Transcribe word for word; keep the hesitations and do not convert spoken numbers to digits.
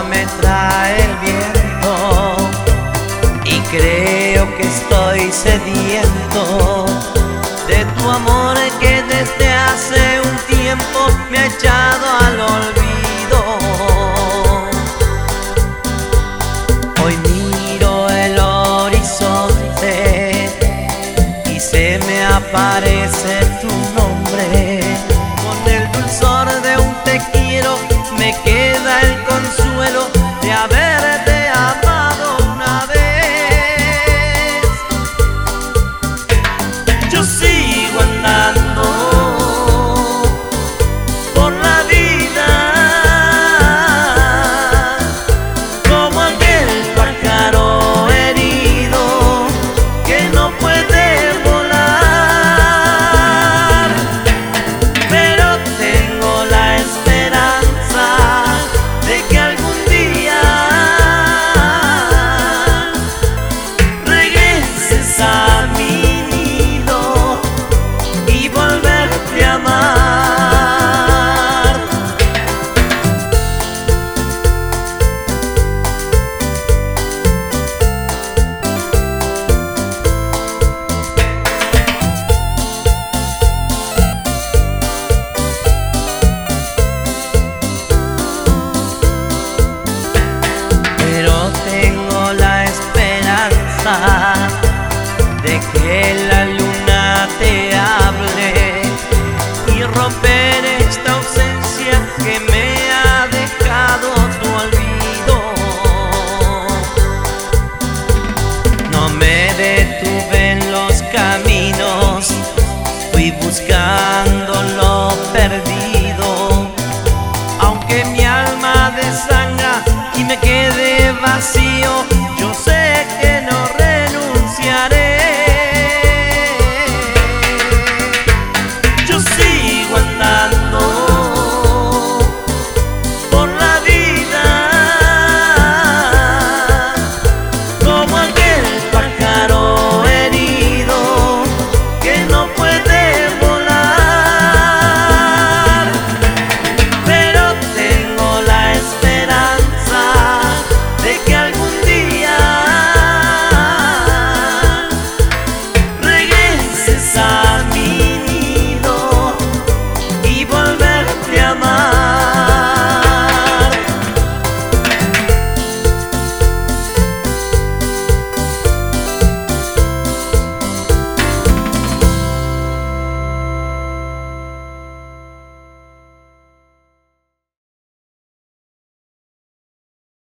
me trae el viento y creo que estoy sediento de tu amor que desde hace un tiempo me ha echado al olvido. Hoy miro el horizonte y se me aparece tu nombre. Con el dulzor de un te quiero me queda el consuelo de haberte amado una vez. Yo sigo andando por la vida como aquel pájaro herido que no puede volar, pero tengo la esperanza de que algún día regreses a mi nido y volverte a amar. Pero tengo la esperanza de que la luna te hable y romper esta ausencia que me